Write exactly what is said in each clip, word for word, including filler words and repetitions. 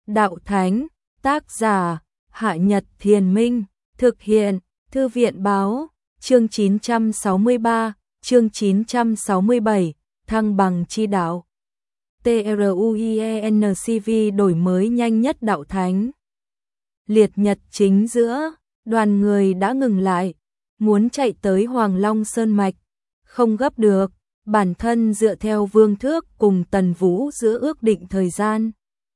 Đạo Thánh, tác giả, Hạ Nhật Thiền Minh, thực hiện, Thư viện Báo, chương chín trăm sáu mươi ba, chương chín trăm sáu mươi bảy, thăng bằng chi đạo. TRUIENCV đổi mới nhanh nhất Đạo Thánh. Liệt nhật chính giữa, đoàn người đã ngừng lại, muốn chạy tới Hoàng Long Sơn Mạch, không gấp được, bản thân dựa theo Vương Thước cùng Tần Vũ giữa ước định thời gian.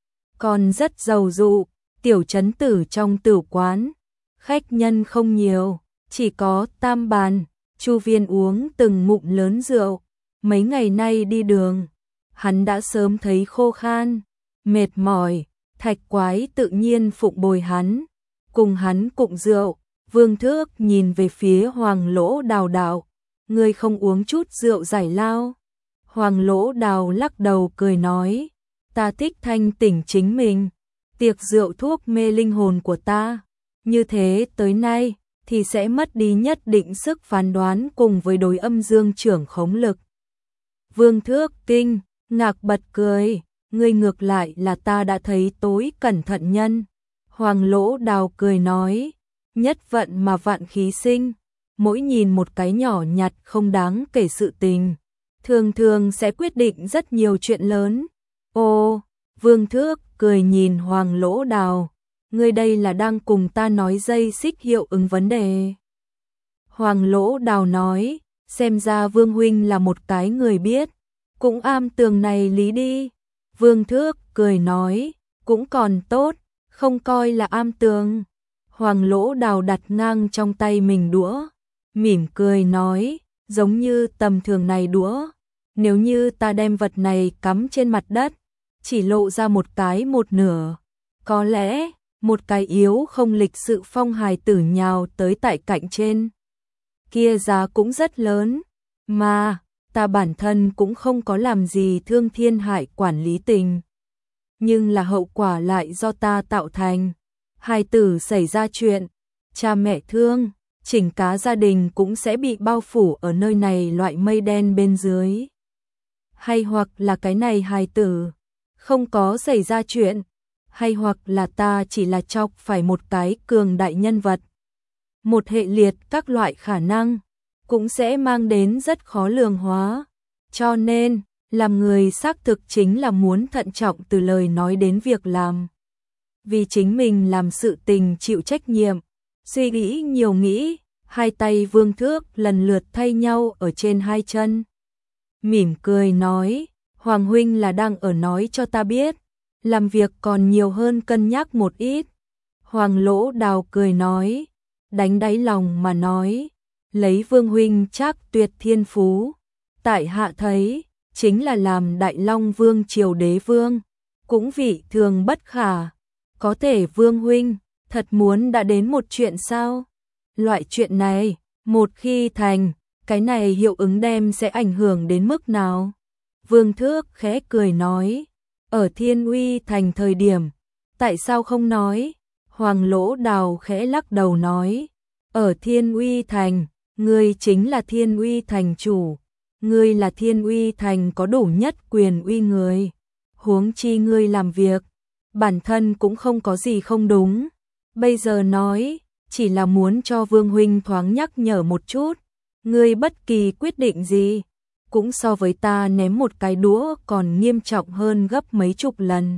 Còn rất giàu dụ, tiểu trấn tử trong tử quán, khách nhân không nhiều, chỉ có tam bàn, Chu Viên uống từng ngụm lớn rượu, mấy ngày nay đi đường, hắn đã sớm thấy khô khan, mệt mỏi, Thạch Quái tự nhiên phụng bồi hắn, cùng hắn cụng rượu. Vương Thước nhìn về phía Hoàng Lỗ Đào đạo, ngươi không uống chút rượu giải lao? Hoàng Lỗ Đào lắc đầu cười nói, ta thích thanh tỉnh chính mình, tiệc rượu thuốc mê linh hồn của ta, như thế tới nay thì sẽ mất đi nhất định sức phán đoán cùng với đối âm dương trưởng khống lực. Vương Thước kinh ngạc bật cười, ngươi ngược lại là ta đã thấy tối cẩn thận nhân. Hoàng Lỗ Đào cười nói, nhất vận mà vạn khí sinh, mỗi nhìn một cái nhỏ nhặt không đáng kể sự tình, thường thường sẽ quyết định rất nhiều chuyện lớn. Ô, Vương Thước cười nhìn Hoàng Lỗ Đào, ngươi đây là đang cùng ta nói dây xích hiệu ứng vấn đề. Hoàng Lỗ Đào nói, xem ra Vương huynh là một cái người biết, cũng am tường này lý đi. Vương Thước cười nói, cũng còn tốt, không coi là am tường. Hoàng Lỗ Đào đặt ngang trong tay mình đũa, mỉm cười nói, giống như tầm thường này đũa, nếu như ta đem vật này cắm trên mặt đất, chỉ lộ ra một cái một nửa, có lẽ một cái yếu không lịch sự phong hài tử nhào tới tại cạnh trên kia giá cũng rất lớn, mà ta bản thân cũng không có làm gì thương thiên hại quản lý tình, nhưng là hậu quả lại do ta tạo thành. Hài tử xảy ra chuyện, cha mẹ thương, chỉnh cá gia đình cũng sẽ bị bao phủ ở nơi này loại mây đen bên dưới. Hay hoặc là cái này hài tử không có xảy ra chuyện, hay hoặc là ta chỉ là chọc phải một cái cường đại nhân vật. Một hệ liệt các loại khả năng cũng sẽ mang đến rất khó lường hóa. Cho nên, làm người xác thực chính là muốn thận trọng từ lời nói đến việc làm. Vì chính mình làm sự tình chịu trách nhiệm, suy nghĩ nhiều nghĩ, hai tay Vương Thước lần lượt thay nhau ở trên hai chân. Mỉm cười nói, Hoàng huynh là đang ở nói cho ta biết, làm việc còn nhiều hơn cân nhắc một ít. Hoàng Lỗ Đào cười nói, đánh đáy lòng mà nói, lấy Vương huynh chắc tuyệt thiên phú, tại hạ thấy, chính là làm Đại Long Vương triều đế vương, cũng vị thường bất khả. Có thể Vương huynh thật muốn đã đến một chuyện sao? Loại chuyện này, một khi thành, cái này hiệu ứng đem sẽ ảnh hưởng đến mức nào? Vương Thước khẽ cười nói, ở Thiên Uy thành thời điểm, tại sao không nói? Hoàng Lỗ Đào khẽ lắc đầu nói, ở Thiên Uy thành, ngươi chính là Thiên Uy thành chủ, ngươi là Thiên Uy thành có đủ nhất quyền uy người, huống chi ngươi làm việc, bản thân cũng không có gì không đúng. Bây giờ nói, chỉ là muốn cho Vương huynh thoáng nhắc nhở một chút, ngươi bất kỳ quyết định gì, cũng so với ta ném một cái đũa còn nghiêm trọng hơn gấp mấy chục lần.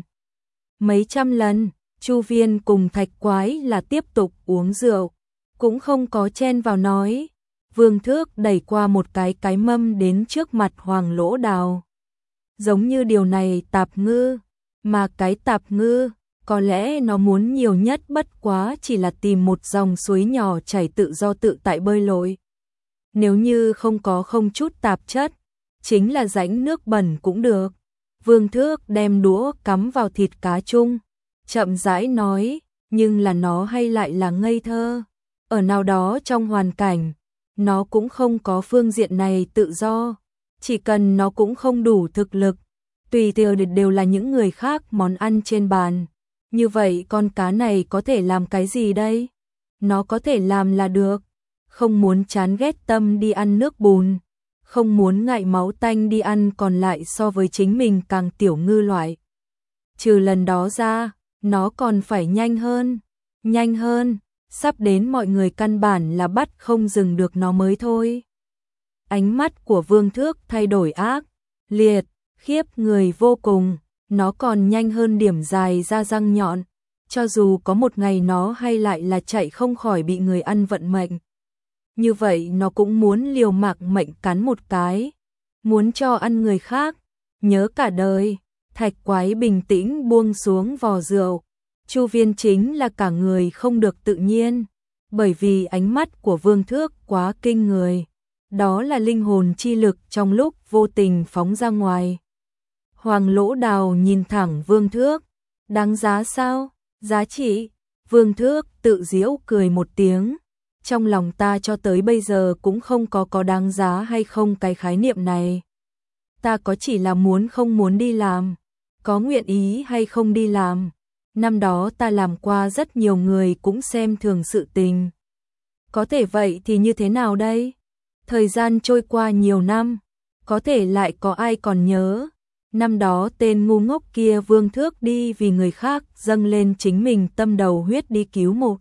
Mấy trăm lần, Chu Viên cùng Thạch Quái là tiếp tục uống rượu, cũng không có chen vào nói. Vương Thước đẩy qua một cái cái mâm đến trước mặt Hoàng Lỗ Đào. Giống như điều này tạp ngư, mà cái tạp ngư, có lẽ nó muốn nhiều nhất bất quá chỉ là tìm một dòng suối nhỏ chảy tự do tự tại bơi lội. Nếu như không có không chút tạp chất, chính là rãnh nước bẩn cũng được. Vương Thước đem đũa cắm vào thịt cá chung, chậm rãi nói, nhưng là nó hay lại là ngây thơ. Ở nào đó trong hoàn cảnh, nó cũng không có phương diện này tự do, chỉ cần nó cũng không đủ thực lực, tùy theo đều là những người khác món ăn trên bàn. Như vậy con cá này có thể làm cái gì đây? Nó có thể làm là được, không muốn chán ghét tâm đi ăn nước bùn, không muốn ngại máu tanh đi ăn còn lại so với chính mình càng tiểu ngư loại. Trừ lần đó ra, nó còn phải nhanh hơn, nhanh hơn, sắp đến mọi người căn bản là bắt không dừng được nó mới thôi. Ánh mắt của Vương Thước thay đổi ác, liệt, khiếp người vô cùng, nó còn nhanh hơn điểm dài ra răng nhọn, cho dù có một ngày nó hay lại là chạy không khỏi bị người ăn vận mệnh. Như vậy nó cũng muốn liều mạng mệnh cắn một cái, muốn cho ăn người khác, nhớ cả đời. Thạch Quái bình tĩnh buông xuống vò rượu, Chu Viên chính là cả người không được tự nhiên, bởi vì ánh mắt của Vương Thước quá kinh người, đó là linh hồn chi lực trong lúc vô tình phóng ra ngoài. Hoàng Lỗ Đào nhìn thẳng Vương Thước, đáng giá sao? Giá trị? Vương Thước tự giễu cười một tiếng, trong lòng ta cho tới bây giờ cũng không có có đáng giá hay không cái khái niệm này. Ta có chỉ là muốn không muốn đi làm, có nguyện ý hay không đi làm. Năm đó ta làm qua rất nhiều người cũng xem thường sự tình. Có thể vậy thì như thế nào đây? Thời gian trôi qua nhiều năm, có thể lại có ai còn nhớ. Năm đó tên ngu ngốc kia Vương Thước đi vì người khác dâng lên chính mình tâm đầu huyết đi cứu một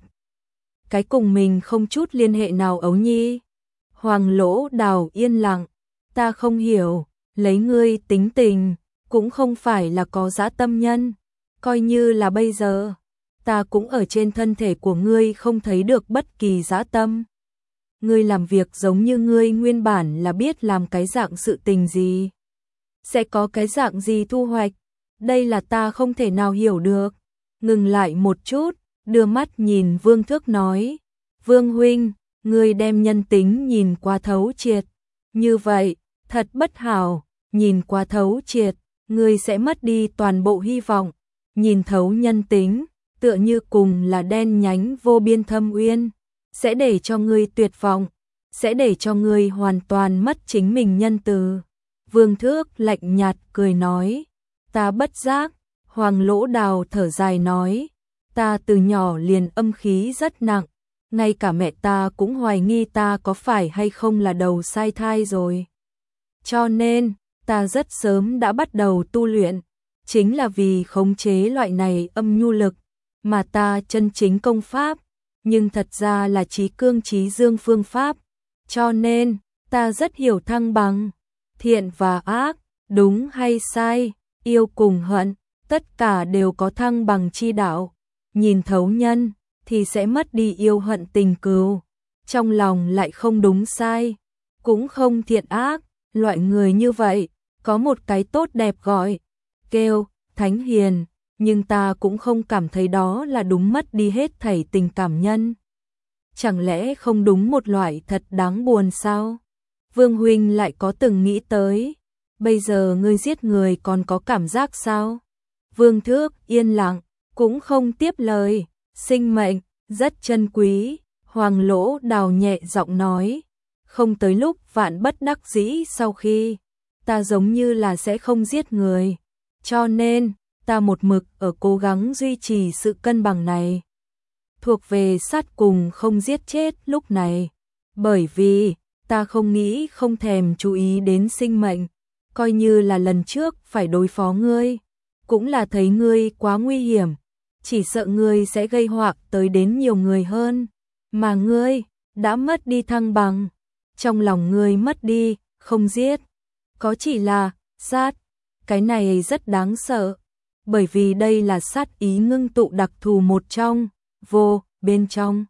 cái cùng mình không chút liên hệ nào ấu nhi. Hoàng Lỗ Đào yên lặng, ta không hiểu, lấy ngươi tính tình, cũng không phải là có dã tâm nhân, coi như là bây giờ, ta cũng ở trên thân thể của ngươi không thấy được bất kỳ dã tâm. Ngươi làm việc giống như ngươi nguyên bản là biết làm cái dạng sự tình gì, sẽ có cái dạng gì thu hoạch, đây là ta không thể nào hiểu được. Ngừng lại một chút, đưa mắt nhìn Vương Thước nói, Vương huynh, ngươi đem nhân tính nhìn qua thấu triệt, như vậy, thật bất hảo, nhìn qua thấu triệt, ngươi sẽ mất đi toàn bộ hy vọng, nhìn thấu nhân tính, tựa như cùng là đen nhánh vô biên thâm uyên, sẽ để cho ngươi tuyệt vọng, sẽ để cho ngươi hoàn toàn mất chính mình nhân từ. Vương Thước lạnh nhạt cười nói, ta bất giác. Hoàng Lỗ Đào thở dài nói, ta từ nhỏ liền âm khí rất nặng, ngay cả mẹ ta cũng hoài nghi ta có phải hay không là đầu sai thai rồi. Cho nên, ta rất sớm đã bắt đầu tu luyện, chính là vì khống chế loại này âm nhu lực, mà ta chân chính công pháp, nhưng thật ra là trí cương trí dương phương pháp, cho nên, ta rất hiểu thăng bằng, thiện và ác, đúng hay sai, yêu cùng hận, tất cả đều có thăng bằng chi đạo, nhìn thấu nhân, thì sẽ mất đi yêu hận tình cừu, trong lòng lại không đúng sai, cũng không thiện ác, loại người như vậy, có một cái tốt đẹp gọi, kêu, thánh hiền, nhưng ta cũng không cảm thấy đó là đúng mất đi hết thảy tình cảm nhân. Chẳng lẽ không đúng một loại thật đáng buồn sao? Vương huynh lại có từng nghĩ tới, bây giờ ngươi giết người còn có cảm giác sao? Vương Thước yên lặng, cũng không tiếp lời, sinh mệnh, rất chân quý, Hoàng Lỗ Đào nhẹ giọng nói, không tới lúc vạn bất đắc dĩ sau khi, ta giống như là sẽ không giết người, cho nên, ta một mực ở cố gắng duy trì sự cân bằng này. Thuộc về sát cùng không giết chết lúc này, bởi vì, ta không nghĩ không thèm chú ý đến sinh mệnh, coi như là lần trước phải đối phó ngươi, cũng là thấy ngươi quá nguy hiểm, chỉ sợ ngươi sẽ gây họa tới đến nhiều người hơn, mà ngươi đã mất đi thăng bằng, trong lòng ngươi mất đi, không giết, có chỉ là sát, cái này rất đáng sợ, bởi vì đây là sát ý ngưng tụ đặc thù một trong, vô, bên trong.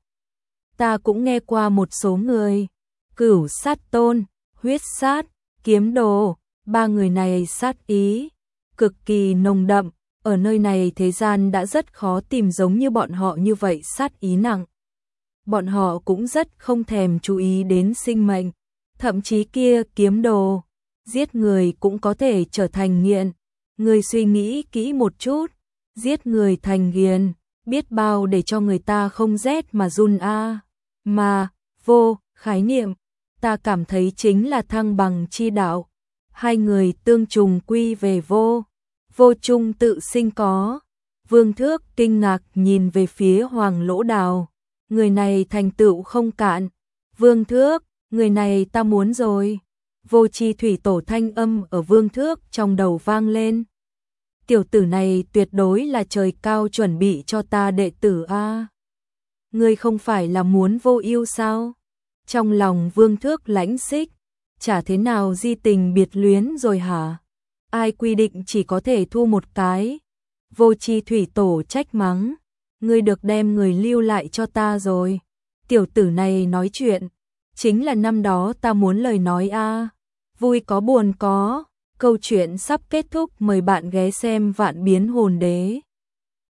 Ta cũng nghe qua một số người, Cửu Sát Tôn, Huyết Sát, Kiếm Đồ, ba người này sát ý cực kỳ nồng đậm, ở nơi này thế gian đã rất khó tìm giống như bọn họ như vậy sát ý nặng. Bọn họ cũng rất không thèm chú ý đến sinh mệnh, thậm chí kia Kiếm Đồ, giết người cũng có thể trở thành nghiện. Người suy nghĩ kỹ một chút, giết người thành nghiện, biết bao để cho người ta không rét mà run a. À. Mà, vô, khái niệm, ta cảm thấy chính là thăng bằng chi đạo. Hai người tương trùng quy về vô, vô chung tự sinh có. Vương Thước kinh ngạc nhìn về phía Hoàng Lỗ Đào, người này thành tựu không cạn. Vương Thước, người này ta muốn rồi. Vô chi thủy tổ thanh âm ở Vương Thước trong đầu vang lên. tiểu tử này tuyệt đối là trời cao chuẩn bị cho ta đệ tử a. Ngươi không phải là muốn vô ưu sao? Trong lòng Vương Thước lãnh xích, chả thế nào di tình biệt luyến rồi hả? Ai quy định chỉ có thể thu một cái? Vô Chi thủy tổ trách mắng, ngươi được đem người lưu lại cho ta rồi. Tiểu tử này nói chuyện, chính là năm đó ta muốn lời nói a. Vui có buồn có, câu chuyện sắp kết thúc, mời bạn ghé xem Vạn Biến Hồn Đế.